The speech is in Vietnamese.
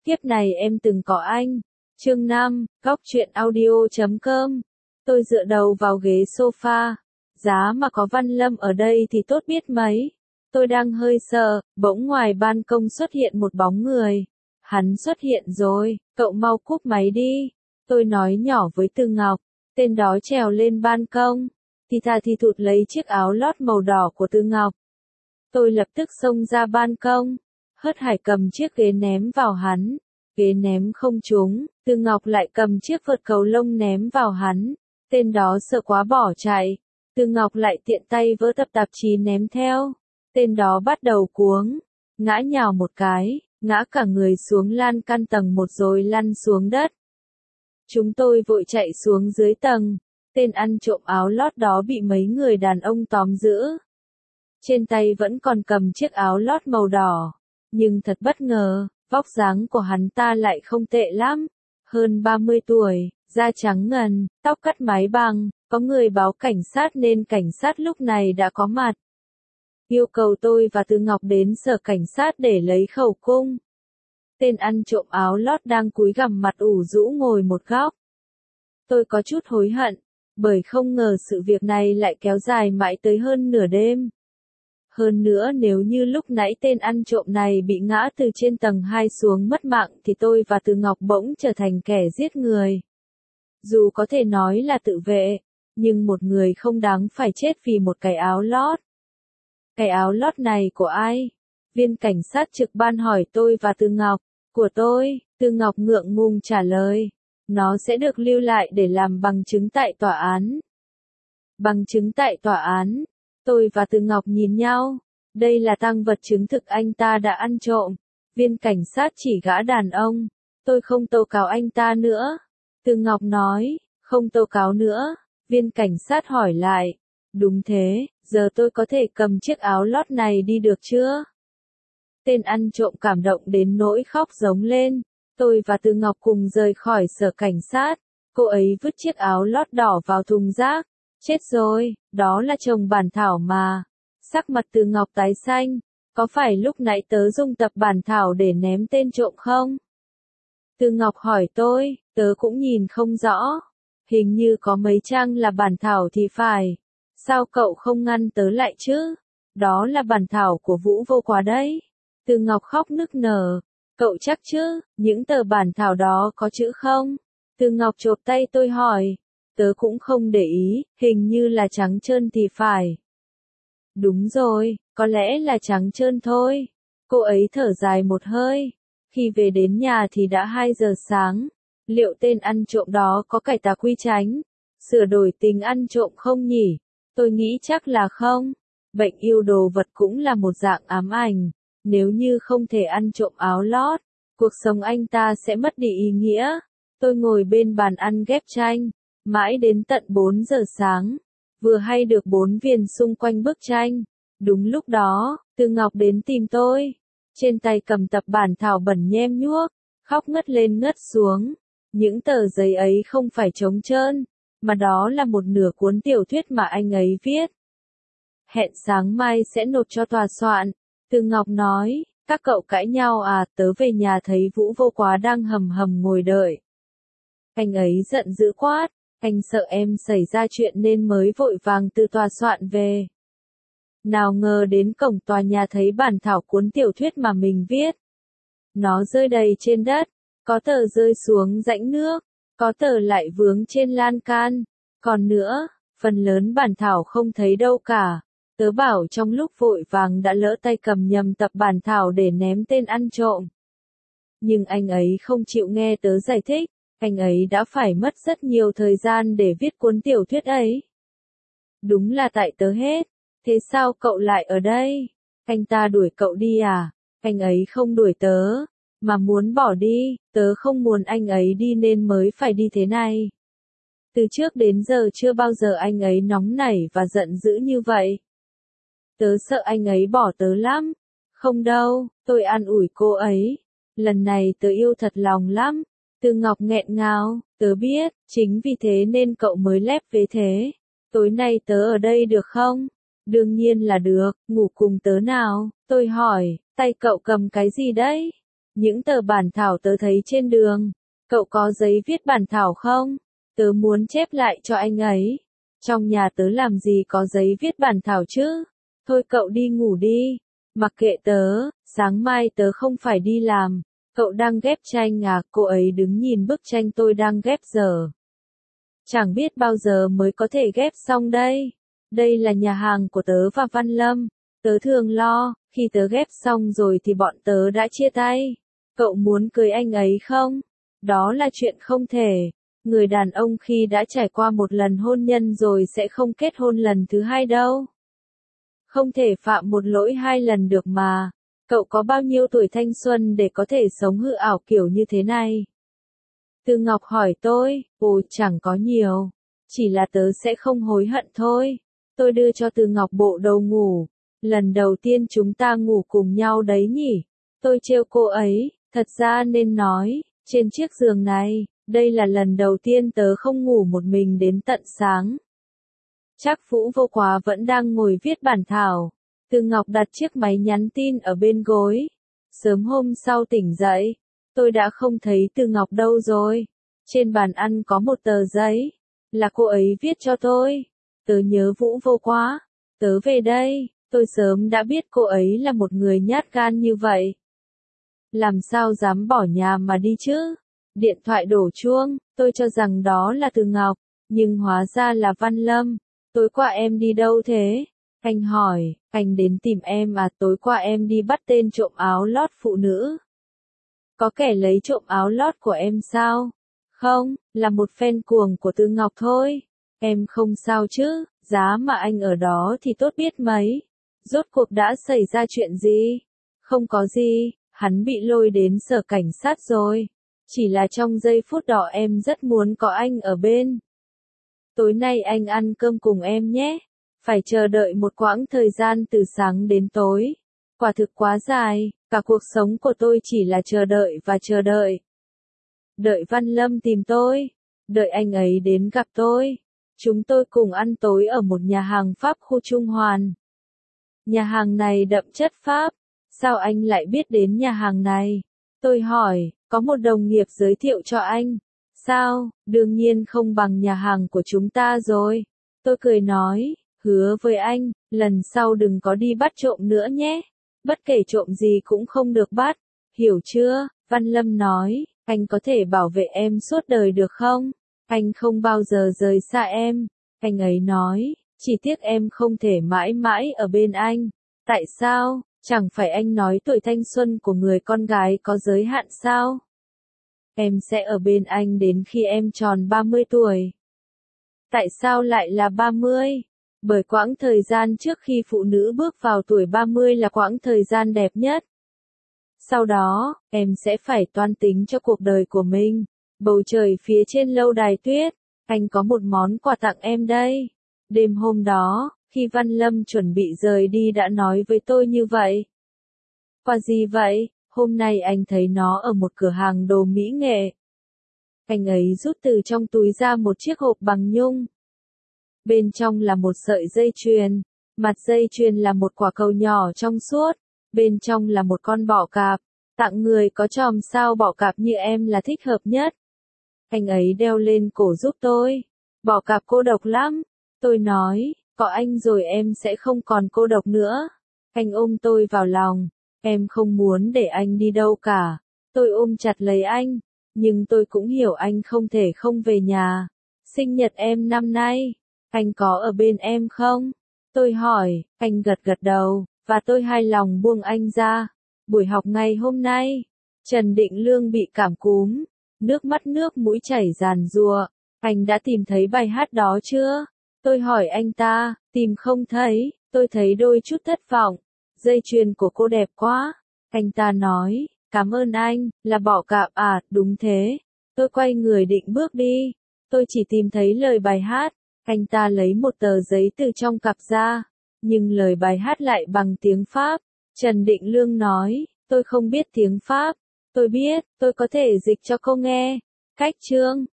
Kiếp này em từng có anh. Chương 5, Góc truyện audio.com. Tôi dựa đầu vào ghế sofa. Giá mà có Văn Lâm ở đây thì tốt biết mấy. Tôi đang hơi sợ, bỗng ngoài ban công xuất hiện một bóng người. Hắn xuất hiện rồi, cậu mau cúp máy đi. Tôi nói nhỏ với Từ Ngọc. Tên đó trèo lên ban công. Thì thà thì thụt lấy chiếc áo lót màu đỏ của Từ Ngọc. Tôi lập tức xông ra ban công. Hớt Hải cầm chiếc ghế ném vào hắn. Ghế ném không trúng, Từ Ngọc lại cầm chiếc vợt cầu lông ném vào hắn. Tên đó sợ quá bỏ chạy. Từ Ngọc lại tiện tay vỡ tập tạp chí ném theo. Tên đó bắt đầu cuống. Ngã nhào một cái, ngã cả người xuống lan can tầng 1 rồi lăn xuống đất. Chúng tôi vội chạy xuống dưới tầng. Tên ăn trộm áo lót đó bị mấy người đàn ông tóm giữ. Trên tay vẫn còn cầm chiếc áo lót màu đỏ. Nhưng thật bất ngờ, vóc dáng của hắn ta lại không tệ lắm. Hơn 30 tuổi, da trắng ngần, tóc cắt mái bằng, có người báo cảnh sát nên cảnh sát lúc này đã có mặt. Yêu cầu tôi và Từ Ngọc đến sở cảnh sát để lấy khẩu cung. Tên ăn trộm áo lót đang cúi gằm mặt ủ rũ ngồi một góc. Tôi có chút hối hận, bởi không ngờ sự việc này lại kéo dài mãi tới hơn nửa đêm. Hơn nữa nếu như lúc nãy tên ăn trộm này bị ngã từ trên tầng 2 xuống mất mạng thì tôi và Từ Ngọc bỗng trở thành kẻ giết người. Dù có thể nói là tự vệ, nhưng một người không đáng phải chết vì một cái áo lót. Cái áo lót này của ai? Viên cảnh sát trực ban hỏi tôi và Từ Ngọc. Của tôi, Từ Ngọc ngượng ngùng trả lời. Nó sẽ được lưu lại để làm bằng chứng tại tòa án. Bằng chứng tại tòa án? Tôi và Từ Ngọc nhìn nhau. Đây là tang vật chứng thực anh ta đã ăn trộm. Viên cảnh sát chỉ gã đàn ông. Tôi không tố cáo anh ta nữa. Từ Ngọc nói, không tố cáo nữa. Viên cảnh sát hỏi lại. Đúng thế, giờ tôi có thể cầm chiếc áo lót này đi được chưa? Tên ăn trộm cảm động đến nỗi khóc giống lên. Tôi và Từ Ngọc cùng rời khỏi sở cảnh sát. Cô ấy vứt chiếc áo lót đỏ vào thùng rác. Chết rồi, đó là chồng bản thảo mà. Sắc mặt Từ Ngọc tái xanh. Có phải lúc nãy tớ dùng tập bản thảo để ném tên trộm không? Từ Ngọc hỏi tôi, tớ cũng nhìn không rõ. Hình như có mấy trang là bản thảo thì phải. Sao cậu không ngăn tớ lại chứ? Đó là bản thảo của Vũ Vô Quá đấy. Từ Ngọc khóc nức nở. Cậu chắc chứ, những tờ bản thảo đó có chữ không? Từ Ngọc chộp tay tôi hỏi. Tớ cũng không để ý, hình như là trắng trơn thì phải. Đúng rồi, có lẽ là trắng trơn thôi. Cô ấy thở dài một hơi. Khi về đến nhà thì đã 2 giờ sáng. Liệu tên ăn trộm đó có cải tà quy chánh? Sửa đổi tính ăn trộm không nhỉ? Tôi nghĩ chắc là không. Bệnh yêu đồ vật cũng là một dạng ám ảnh. Nếu như không thể ăn trộm áo lót, cuộc sống anh ta sẽ mất đi ý nghĩa. Tôi ngồi bên bàn ăn ghép tranh. Mãi đến tận 4 giờ sáng, vừa hay được 4 viên xung quanh bức tranh. Đúng lúc đó, Từ Ngọc đến tìm tôi. Trên tay cầm tập bản thảo bẩn nhem nhuốc, khóc ngất lên ngất xuống. Những tờ giấy ấy không phải trống trơn, mà đó là một nửa cuốn tiểu thuyết mà anh ấy viết. Hẹn sáng mai sẽ nộp cho tòa soạn. Từ Ngọc nói, các cậu cãi nhau à? Tớ về nhà thấy Vũ Vô Quá đang hầm hầm ngồi đợi. Anh ấy giận dữ quát. Anh sợ em xảy ra chuyện nên mới vội vàng từ tòa soạn về. Nào ngờ đến cổng tòa nhà thấy bản thảo cuốn tiểu thuyết mà mình viết. Nó rơi đầy trên đất, có tờ rơi xuống rãnh nước, có tờ lại vướng trên lan can. Còn nữa, phần lớn bản thảo không thấy đâu cả. Tớ bảo trong lúc vội vàng đã lỡ tay cầm nhầm tập bản thảo để ném tên ăn trộm. Nhưng anh ấy không chịu nghe tớ giải thích. Anh ấy đã phải mất rất nhiều thời gian để viết cuốn tiểu thuyết ấy. Đúng là tại tớ hết. Thế sao cậu lại ở đây? Anh ta đuổi cậu đi à? Anh ấy không đuổi tớ, mà muốn bỏ đi. Tớ không muốn anh ấy đi nên mới phải đi thế này. Từ trước đến giờ chưa bao giờ anh ấy nóng nảy và giận dữ như vậy. Tớ sợ anh ấy bỏ tớ lắm. Không đâu, tôi an ủi cô ấy. Lần này tớ yêu thật lòng lắm. Từ Ngọc nghẹn ngào, tớ biết, chính vì thế nên cậu mới lép vế thế. Tối nay tớ ở đây được không? Đương nhiên là được, ngủ cùng tớ nào, tôi hỏi, tay cậu cầm cái gì đấy? Những tờ bản thảo tớ thấy trên đường. Cậu có giấy viết bản thảo không? Tớ muốn chép lại cho anh ấy. Trong nhà tớ làm gì có giấy viết bản thảo chứ? Thôi cậu đi ngủ đi. Mặc kệ tớ, sáng mai tớ không phải đi làm. Cậu đang ghép tranh à? Cô ấy đứng nhìn bức tranh tôi đang ghép giờ. Chẳng biết bao giờ mới có thể ghép xong đây. Đây là nhà hàng của tớ và Văn Lâm. Tớ thường lo, khi tớ ghép xong rồi thì bọn tớ đã chia tay. Cậu muốn cưới anh ấy không? Đó là chuyện không thể. Người đàn ông khi đã trải qua một lần hôn nhân rồi sẽ không kết hôn lần thứ hai đâu. Không thể phạm một lỗi hai lần được mà. Cậu có bao nhiêu tuổi thanh xuân để có thể sống hư ảo kiểu như thế này? Từ Ngọc hỏi tôi, ồ chẳng có nhiều. Chỉ là tớ sẽ không hối hận thôi. Tôi đưa cho Từ Ngọc bộ đồ ngủ. Lần đầu tiên chúng ta ngủ cùng nhau đấy nhỉ? Tôi trêu cô ấy, thật ra nên nói, trên chiếc giường này, đây là lần đầu tiên tớ không ngủ một mình đến tận sáng. Chắc Vũ Vô Quá vẫn đang ngồi viết bản thảo. Từ Ngọc đặt chiếc máy nhắn tin ở bên gối. Sớm hôm sau tỉnh dậy, tôi đã không thấy Từ Ngọc đâu rồi. Trên bàn ăn có một tờ giấy, là cô ấy viết cho tôi. Tớ nhớ Vũ Vô Quá, tớ về đây, tôi sớm đã biết cô ấy là một người nhát gan như vậy. Làm sao dám bỏ nhà mà đi chứ? Điện thoại đổ chuông, tôi cho rằng đó là Từ Ngọc, nhưng hóa ra là Văn Lâm. Tối qua em đi đâu thế? Anh hỏi, anh đến tìm em à? Tối qua em đi bắt tên trộm áo lót phụ nữ. Có kẻ lấy trộm áo lót của em sao? Không, là một fan cuồng của Từ Ngọc thôi. Em không sao chứ, giá mà anh ở đó thì tốt biết mấy. Rốt cuộc đã xảy ra chuyện gì? Không có gì, hắn bị lôi đến sở cảnh sát rồi. Chỉ là trong giây phút đó em rất muốn có anh ở bên. Tối nay anh ăn cơm cùng em nhé. Phải chờ đợi một quãng thời gian từ sáng đến tối. Quả thực quá dài, cả cuộc sống của tôi chỉ là chờ đợi và chờ đợi. Đợi Văn Lâm tìm tôi. Đợi anh ấy đến gặp tôi. Chúng tôi cùng ăn tối ở một nhà hàng Pháp khu Trung Hoàn. Nhà hàng này đậm chất Pháp. Sao anh lại biết đến nhà hàng này? Tôi hỏi, có một đồng nghiệp giới thiệu cho anh. Sao, đương nhiên không bằng nhà hàng của chúng ta rồi. Tôi cười nói, hứa với anh, lần sau đừng có đi bắt trộm nữa nhé. Bất kể trộm gì cũng không được bắt. Hiểu chưa? Văn Lâm nói, anh có thể bảo vệ em suốt đời được không? Anh không bao giờ rời xa em. Anh ấy nói, chỉ tiếc em không thể mãi mãi ở bên anh. Tại sao? Chẳng phải anh nói tuổi thanh xuân của người con gái có giới hạn sao? Em sẽ ở bên anh đến khi em tròn 30 tuổi. Tại sao lại là 30? Bởi quãng thời gian trước khi phụ nữ bước vào tuổi 30 là quãng thời gian đẹp nhất. Sau đó, em sẽ phải toan tính cho cuộc đời của mình. Bầu trời phía trên lâu đài tuyết, anh có một món quà tặng em đây. Đêm hôm đó, khi Văn Lâm chuẩn bị rời đi đã nói với tôi như vậy. Quà gì vậy? Hôm nay anh thấy nó ở một cửa hàng đồ mỹ nghệ. Anh ấy rút từ trong túi ra một chiếc hộp bằng nhung. Bên trong là một sợi dây chuyền. Mặt dây chuyền là một quả cầu nhỏ trong suốt. Bên trong là một con bọ cạp. Tặng người có chòm sao bọ cạp như em là thích hợp nhất. Anh ấy đeo lên cổ giúp tôi. Bọ cạp cô độc lắm. Tôi nói, có anh rồi em sẽ không còn cô độc nữa. Anh ôm tôi vào lòng. Em không muốn để anh đi đâu cả. Tôi ôm chặt lấy anh. Nhưng tôi cũng hiểu anh không thể không về nhà. Sinh nhật em năm nay. Anh có ở bên em không? Tôi hỏi, anh gật gật đầu, và tôi hài lòng buông anh ra. Buổi học ngày hôm nay, Trần Định Lương bị cảm cúm, nước mắt nước mũi chảy ràn rụa. Anh đã tìm thấy bài hát đó chưa? Tôi hỏi anh ta, tìm không thấy, tôi thấy đôi chút thất vọng. Dây chuyền của cô đẹp quá. Anh ta nói, cảm ơn anh, là bọ cạp à, đúng thế. Tôi quay người định bước đi. Tôi chỉ tìm thấy lời bài hát. Anh ta lấy một tờ giấy từ trong cặp ra. Nhưng lời bài hát lại bằng tiếng Pháp. Trần Định Lương nói, tôi không biết tiếng Pháp. Tôi biết, tôi có thể dịch cho cô nghe. Cách chương.